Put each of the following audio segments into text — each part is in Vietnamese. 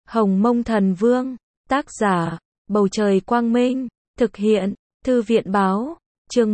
Hồng Mông Thần Vương, tác giả, Bầu Trời Quang Minh, thực hiện, Thư viện Báo, chương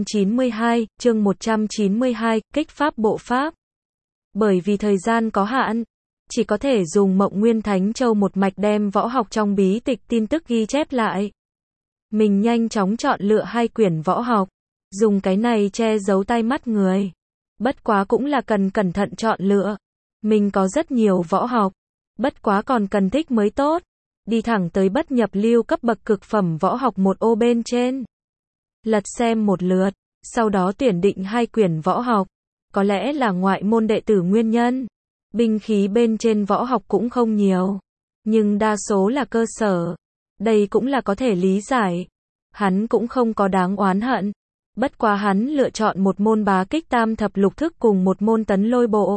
192, kích pháp bộ pháp. Bởi vì thời gian có hạn, chỉ có thể dùng Mộng Nguyên Thánh Châu một mạch đem võ học trong bí tịch tin tức ghi chép lại. Mình nhanh chóng chọn lựa 2 quyển võ học, dùng cái này che giấu tai mắt người. Bất quá cũng là cần cẩn thận chọn lựa. Mình có rất nhiều võ học, bất quá còn cần thích mới tốt. Đi thẳng tới bất nhập lưu cấp bậc cực phẩm võ học một ô bên trên. Lật xem một lượt, sau đó tuyển định 2 quyển võ học. Có lẽ là ngoại môn đệ tử nguyên nhân. Binh khí bên trên võ học cũng không nhiều, nhưng đa số là cơ sở. Đây cũng là có thể lý giải. Hắn cũng không có đáng oán hận. Bất quá hắn lựa chọn một môn bá kích tam thập lục thức cùng một môn tấn lôi bộ.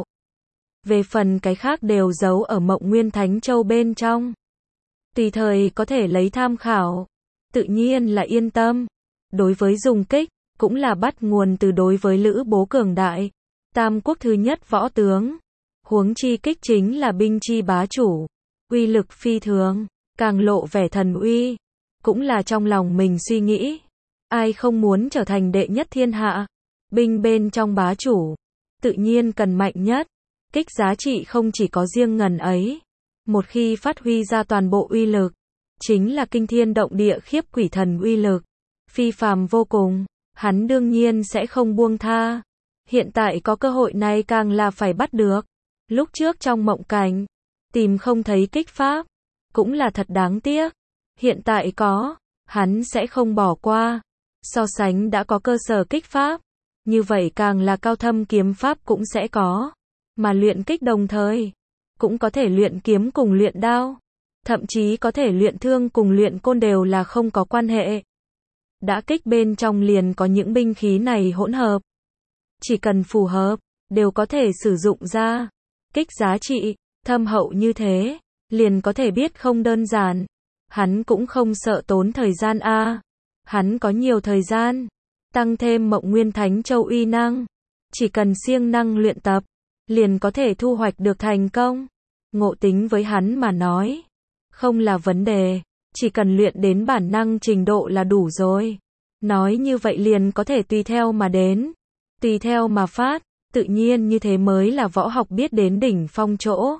Về phần cái khác đều giấu ở Mộng Nguyên Thánh Châu bên trong. Tùy thời có thể lấy tham khảo. Tự nhiên là yên tâm. Đối với dùng kích, cũng là bắt nguồn từ đối với Lữ Bố cường đại. Tam quốc thứ nhất võ tướng. Huống chi kích chính là binh chi bá chủ. Uy lực phi thường, càng lộ vẻ thần uy. Cũng là trong lòng mình suy nghĩ. Ai không muốn trở thành đệ nhất thiên hạ. Binh bên trong bá chủ. Tự nhiên cần mạnh nhất. Kích giá trị không chỉ có riêng ngần ấy. Một khi phát huy ra toàn bộ uy lực. Chính là kinh thiên động địa khiếp quỷ thần uy lực. Phi phàm vô cùng. Hắn đương nhiên sẽ không buông tha. Hiện tại có cơ hội này càng là phải bắt được. Lúc trước trong mộng cảnh, tìm không thấy kích pháp. Cũng là thật đáng tiếc. Hiện tại có, hắn sẽ không bỏ qua. So sánh đã có cơ sở kích pháp. Như vậy càng là cao thâm kiếm pháp cũng sẽ có. Mà luyện kích đồng thời, cũng có thể luyện kiếm cùng luyện đao. Thậm chí có thể luyện thương cùng luyện côn đều là không có quan hệ. Đã kích bên trong liền có những binh khí này hỗn hợp. Chỉ cần phù hợp, đều có thể sử dụng ra. Kích giá trị, thâm hậu như thế, liền có thể biết không đơn giản. Hắn cũng không sợ tốn thời gian a. Hắn có nhiều thời gian. Tăng thêm Mộng Nguyên Thánh Châu uy năng. Chỉ cần siêng năng luyện tập, liền có thể thu hoạch được thành công. Ngộ tính với hắn mà nói, không là vấn đề. Chỉ cần luyện đến bản năng trình độ là đủ rồi. Nói như vậy liền có thể tùy theo mà đến. Tùy theo mà phát. Tự nhiên như thế mới là võ học biết đến đỉnh phong chỗ.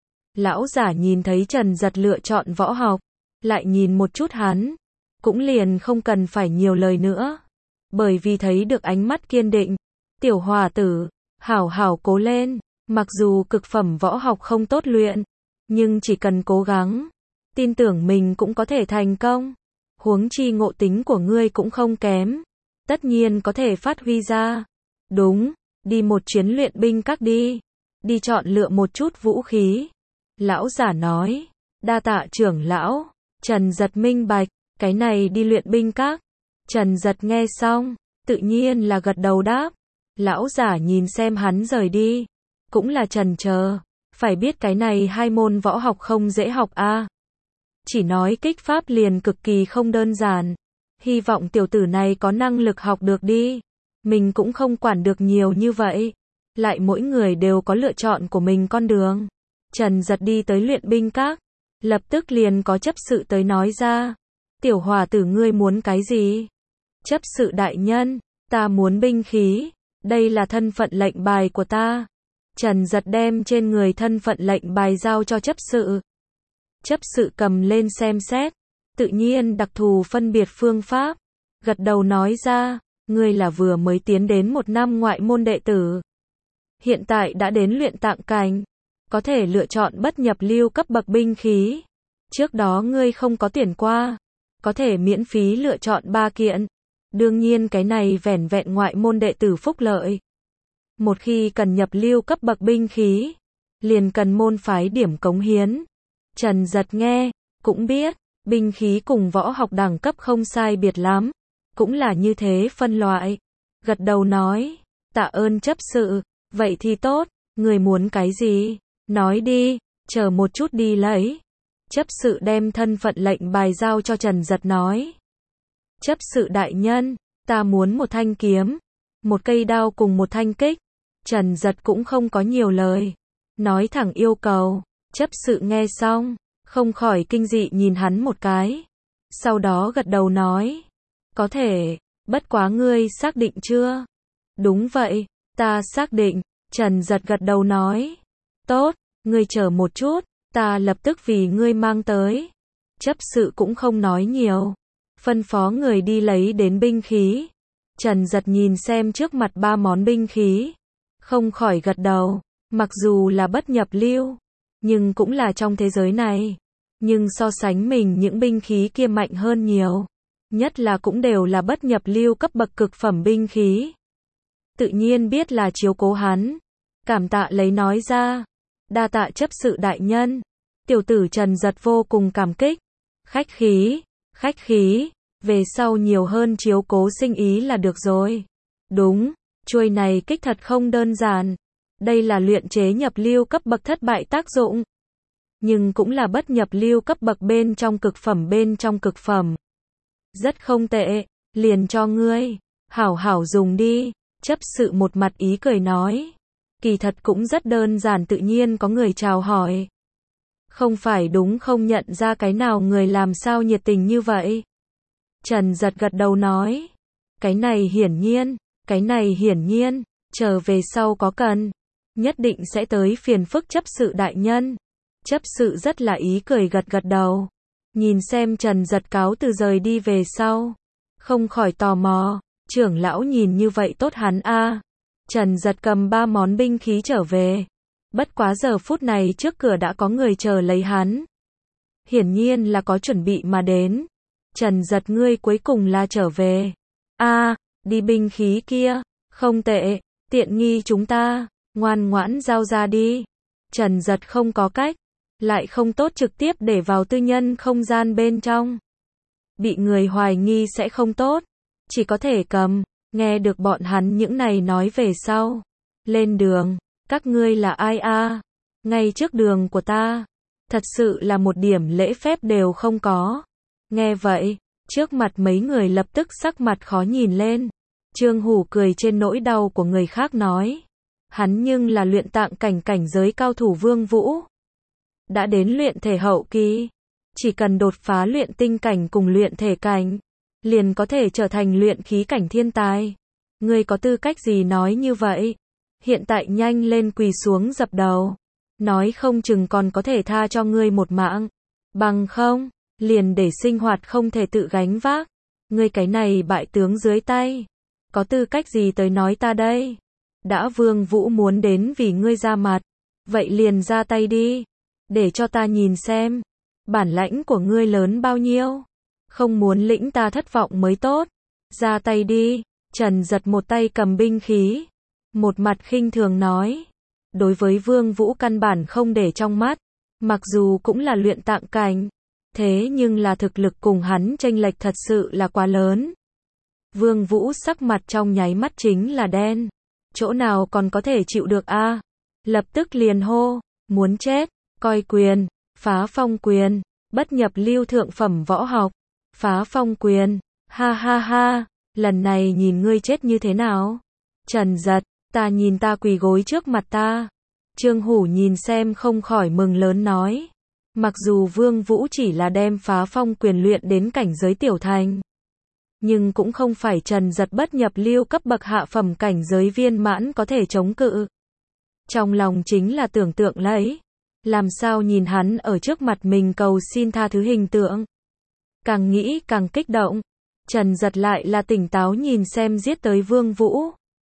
Lão giả nhìn thấy Trần Giật lựa chọn võ học. Lại nhìn một chút hắn. Cũng liền không cần phải nhiều lời nữa. Bởi vì thấy được ánh mắt kiên định. Tiểu hòa tử, hảo hảo cố lên. Mặc dù cực phẩm võ học không tốt luyện. Nhưng chỉ cần cố gắng. Tin tưởng mình cũng có thể thành công. Huống chi ngộ tính của ngươi cũng không kém. Tất nhiên có thể phát huy ra. Đúng, đi một chuyến luyện binh các đi. Đi chọn lựa một chút vũ khí. Lão giả nói. Đa tạ trưởng lão. Trần Giật minh bạch. Cái này đi luyện binh các. Trần Giật nghe xong. Tự nhiên là gật đầu đáp. Lão giả nhìn xem hắn rời đi. Cũng là chần chờ. Phải biết cái này 2 môn võ học không dễ học a. Chỉ nói kích pháp liền cực kỳ không đơn giản. Hy vọng tiểu tử này có năng lực học được đi. Mình cũng không quản được nhiều như vậy. Lại mỗi người đều có lựa chọn của mình con đường. Trần Giật đi tới luyện binh các. Lập tức liền có chấp sự tới nói ra. Tiểu hòa tử ngươi muốn cái gì? Chấp sự đại nhân, ta muốn binh khí. Đây là thân phận lệnh bài của ta. Trần Giật đem trên người thân phận lệnh bài giao cho chấp sự. Chấp sự cầm lên xem xét. Tự nhiên đặc thù phân biệt phương pháp. Gật đầu nói ra. Ngươi là vừa mới tiến đến 1 năm ngoại môn đệ tử. Hiện tại đã đến luyện tạng cảnh. Có thể lựa chọn bất nhập lưu cấp bậc binh khí. Trước đó ngươi không có tuyển qua. Có thể miễn phí lựa chọn 3 kiện. Đương nhiên cái này vẻn vẹn ngoại môn đệ tử phúc lợi. Một khi cần nhập lưu cấp bậc binh khí, liền cần môn phái điểm cống hiến. Trần Giật nghe, cũng biết, binh khí cùng võ học đẳng cấp không sai biệt lắm. Cũng là như thế phân loại. Gật đầu nói, tạ ơn chấp sự, vậy thì tốt, người muốn cái gì? Nói đi, chờ một chút đi lấy. Chấp sự đem thân phận lệnh bài giao cho Trần Giật nói. Chấp sự đại nhân, ta muốn một thanh kiếm, một cây đao cùng một thanh kích. Trần Giật cũng không có nhiều lời. Nói thẳng yêu cầu. Chấp sự nghe xong, không khỏi kinh dị nhìn hắn một cái. Sau đó gật đầu nói. Có thể, bất quá ngươi xác định chưa? Đúng vậy, ta xác định, Trần Giật gật đầu nói. Tốt, ngươi chờ một chút, ta lập tức vì ngươi mang tới. Chấp sự cũng không nói nhiều, phân phó người đi lấy đến binh khí. Trần Giật nhìn xem trước mặt 3 món binh khí, không khỏi gật đầu, mặc dù là bất nhập lưu, nhưng cũng là trong thế giới này. Nhưng so sánh mình những binh khí kia mạnh hơn nhiều, nhất là cũng đều là bất nhập lưu cấp bậc cực phẩm binh khí. Tự nhiên biết là chiếu cố hắn, cảm tạ lấy nói ra. Đa tạ chấp sự đại nhân. Tiểu tử Trần Giật vô cùng cảm kích. Khách khí, về sau nhiều hơn chiếu cố sinh ý là được rồi. Đúng, chuôi này kích thật không đơn giản. Đây là luyện chế nhập lưu cấp bậc thất bại tác dụng, nhưng cũng là bất nhập lưu cấp bậc bên trong cực phẩm. Rất không tệ, liền cho ngươi, hảo hảo dùng đi. Chấp sự một mặt ý cười nói. Kỳ thật cũng rất đơn giản, tự nhiên có người chào hỏi. Không phải đúng không nhận ra cái nào người làm sao nhiệt tình như vậy. Trần Giật gật đầu nói. Cái này hiển nhiên, trở về sau có cần, nhất định sẽ tới phiền phức chấp sự đại nhân. Chấp sự rất là ý cười gật đầu. Nhìn xem Trần Giật cáo từ rời đi về sau, không khỏi tò mò, trưởng lão nhìn như vậy tốt hắn a. Trần Giật cầm 3 món binh khí trở về. Bất quá giờ phút này trước cửa đã có người chờ lấy hắn. Hiển nhiên là có chuẩn bị mà đến. Trần Giật ngươi cuối cùng là trở về. Đi binh khí kia, không tệ, tiện nghi chúng ta, ngoan ngoãn giao ra đi. Trần Giật không có cách, lại không tốt trực tiếp để vào tư nhân không gian bên trong. Bị người hoài nghi sẽ không tốt, chỉ có thể cầm. Nghe được bọn hắn những này nói về sau. Lên đường, các ngươi là ai a? Ngay trước đường của ta. Thật sự là một điểm lễ phép đều không có. Nghe vậy, trước mặt mấy người lập tức sắc mặt khó nhìn lên. Trương Hủ cười trên nỗi đau của người khác nói. Hắn nhưng là luyện tạng cảnh giới cao thủ Vương Vũ. Đã đến luyện thể hậu kỳ. Chỉ cần đột phá luyện tinh cảnh cùng luyện thể cảnh, liền có thể trở thành luyện khí cảnh thiên tài. Ngươi có tư cách gì nói như vậy? Hiện tại nhanh lên quỳ xuống dập đầu. Nói không chừng còn có thể tha cho ngươi một mạng. Bằng không, liền để sinh hoạt không thể tự gánh vác. Ngươi cái này bại tướng dưới tay. Có tư cách gì tới nói ta đây? Đã Vương Vũ muốn đến vì ngươi ra mặt, vậy liền ra tay đi. Để cho ta nhìn xem. Bản lãnh của ngươi lớn bao nhiêu? Không muốn lĩnh ta thất vọng mới tốt. Ra tay đi. Trần Giật một tay cầm binh khí, một mặt khinh thường nói. Đối với Vương Vũ căn bản không để trong mắt. Mặc dù cũng là luyện tạng cảnh, thế nhưng là thực lực cùng hắn chênh lệch thật sự là quá lớn. Vương Vũ sắc mặt trong nháy mắt chính là đen. Chỗ nào còn có thể chịu được a? Lập tức liền hô, muốn chết, coi quyền, phá phong quyền, bất nhập lưu thượng phẩm võ học, phá phong quyền, ha ha ha, lần này nhìn ngươi chết như thế nào? Trần Giật, ta nhìn ta quỳ gối trước mặt ta. Trương Hủ nhìn xem không khỏi mừng lớn nói. Mặc dù Vương Vũ chỉ là đem phá phong quyền luyện đến cảnh giới tiểu thành, nhưng cũng không phải Trần Giật bất nhập lưu cấp bậc hạ phẩm cảnh giới viên mãn có thể chống cự. Trong lòng chính là tưởng tượng lấy, làm sao nhìn hắn ở trước mặt mình cầu xin tha thứ hình tượng. Càng nghĩ càng kích động, Trần Giật lại là tỉnh táo nhìn xem giết tới Vương Vũ.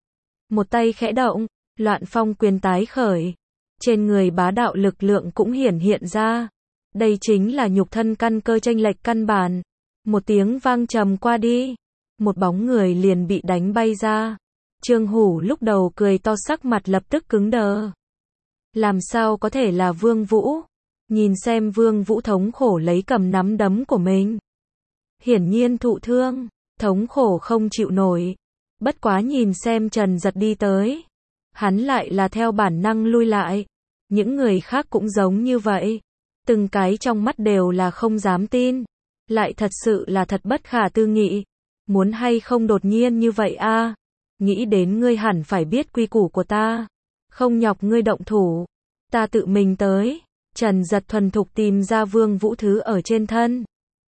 Một tay khẽ động, loạn phong quyền tái khởi. Trên người bá đạo lực lượng cũng hiện ra. Đây chính là nhục thân căn cơ chênh lệch căn bản. Một tiếng vang trầm qua đi, một bóng người liền bị đánh bay ra. Trương Hủ lúc đầu cười to sắc mặt lập tức cứng đờ. Làm sao có thể là Vương Vũ? Nhìn xem Vương Vũ thống khổ lấy cầm nắm đấm của mình. Hiển nhiên thụ thương, thống khổ không chịu nổi. Bất quá nhìn xem Trần Giật đi tới, hắn lại là theo bản năng lui lại. Những người khác cũng giống như vậy. Từng cái trong mắt đều là không dám tin. Lại thật sự là thật bất khả tư nghị. Muốn hay không đột nhiên như vậy a? Nghĩ đến ngươi hẳn phải biết quy củ của ta. Không nhọc ngươi động thủ. Ta tự mình tới. Trần Giật thuần thục tìm ra Vương Vũ thứ ở trên thân.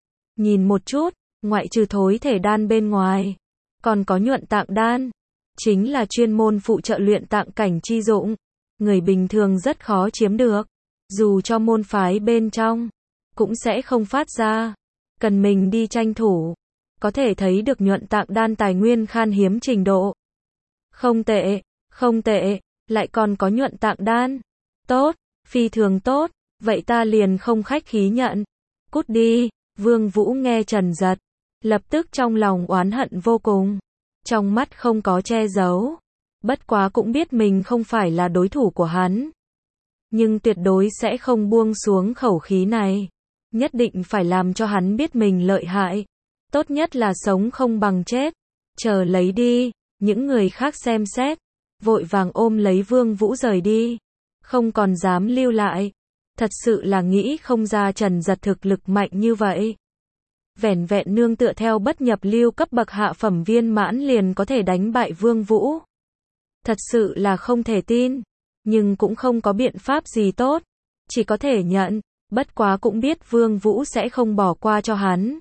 Nhìn một chút, ngoại trừ thối thể đan bên ngoài, còn có nhuận tạng đan, chính là chuyên môn phụ trợ luyện tạng cảnh chi dụng, người bình thường rất khó chiếm được, dù cho môn phái bên trong, cũng sẽ không phát ra, cần mình đi tranh thủ, có thể thấy được nhuận tạng đan tài nguyên khan hiếm trình độ. Không tệ, không tệ, lại còn có nhuận tạng đan, tốt, phi thường tốt, vậy ta liền không khách khí nhận, cút đi. Vương Vũ nghe Trần Giật, lập tức trong lòng oán hận vô cùng, trong mắt không có che giấu, bất quá cũng biết mình không phải là đối thủ của hắn, nhưng tuyệt đối sẽ không buông xuống khẩu khí này, nhất định phải làm cho hắn biết mình lợi hại, tốt nhất là sống không bằng chết, chờ lấy đi. Những người khác xem xét, vội vàng ôm lấy Vương Vũ rời đi, không còn dám lưu lại. Thật sự là nghĩ không ra Trần Giật thực lực mạnh như vậy. Vẻn vẹn nương tựa theo bất nhập lưu cấp bậc hạ phẩm viên mãn liền có thể đánh bại Vương Vũ. Thật sự là không thể tin, nhưng cũng không có biện pháp gì tốt, chỉ có thể nhận, bất quá cũng biết Vương Vũ sẽ không bỏ qua cho hắn.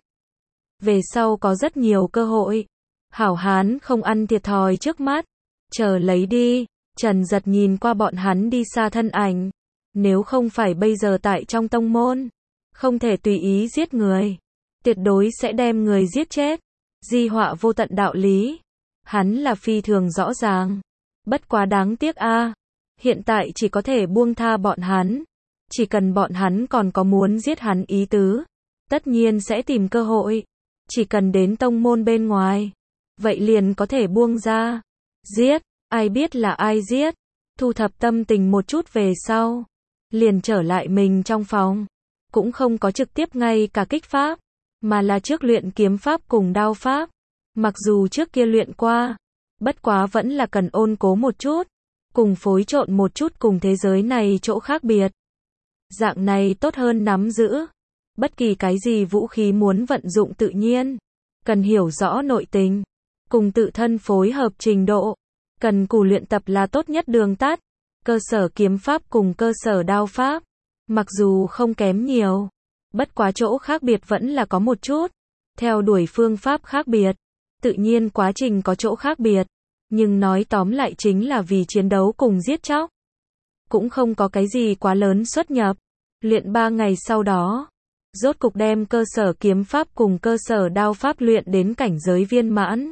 Về sau có rất nhiều cơ hội, hảo hán không ăn thiệt thòi trước mắt, chờ lấy đi. Trần Giật nhìn qua bọn hắn đi xa thân ảnh. Nếu không phải bây giờ tại trong tông môn, không thể tùy ý giết người, tuyệt đối sẽ đem người giết chết, di họa vô tận đạo lý. Hắn là phi thường rõ ràng, bất quá đáng tiếc a, hiện tại chỉ có thể buông tha bọn hắn, chỉ cần bọn hắn còn có muốn giết hắn ý tứ, tất nhiên sẽ tìm cơ hội, chỉ cần đến tông môn bên ngoài, vậy liền có thể buông ra, giết, ai biết là ai giết, thu thập tâm tình một chút về sau. Liền trở lại mình trong phòng, cũng không có trực tiếp ngay cả kích pháp, mà là trước luyện kiếm pháp cùng đao pháp. Mặc dù trước kia luyện qua, bất quá vẫn là cần ôn cố một chút, cùng phối trộn một chút cùng thế giới này chỗ khác biệt. Dạng này tốt hơn nắm giữ. Bất kỳ cái gì vũ khí muốn vận dụng tự nhiên, cần hiểu rõ nội tình, cùng tự thân phối hợp trình độ, cần cù luyện tập là tốt nhất đường tắt. Cơ sở kiếm pháp cùng cơ sở đao pháp, mặc dù không kém nhiều, bất quá chỗ khác biệt vẫn là có một chút, theo đuổi phương pháp khác biệt, tự nhiên quá trình có chỗ khác biệt, nhưng nói tóm lại chính là vì chiến đấu cùng giết chóc, cũng không có cái gì quá lớn xuất nhập. Luyện 3 ngày sau đó, rốt cục đem cơ sở kiếm pháp cùng cơ sở đao pháp luyện đến cảnh giới viên mãn.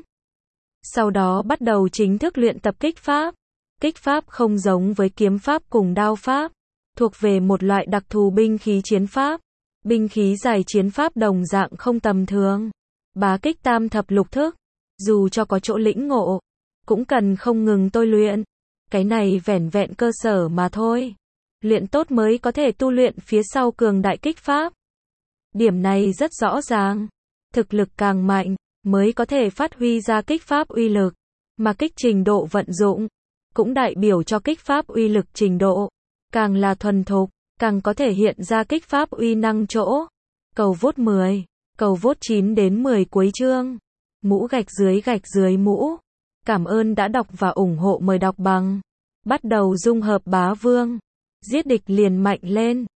Sau đó bắt đầu chính thức luyện tập kích pháp. Kích pháp không giống với kiếm pháp cùng đao pháp, thuộc về một loại đặc thù binh khí chiến pháp. Binh khí dài chiến pháp đồng dạng không tầm thường. Bá kích tam thập lục thức, dù cho có chỗ lĩnh ngộ, cũng cần không ngừng tôi luyện. Cái này vẻn vẹn cơ sở mà thôi. Luyện tốt mới có thể tu luyện phía sau cường đại kích pháp. Điểm này rất rõ ràng. Thực lực càng mạnh, mới có thể phát huy ra kích pháp uy lực. Mà kích trình độ vận dụng, cũng đại biểu cho kích pháp uy lực trình độ. Càng là thuần thục, càng có thể hiện ra kích pháp uy năng chỗ. Cầu vote 10, cầu vote 9 đến 10 cuối chương. Mũ gạch dưới mũ. Cảm ơn đã đọc và ủng hộ, mời đọc bằng. Bắt đầu dung hợp bá vương. Giết địch liền mạnh lên.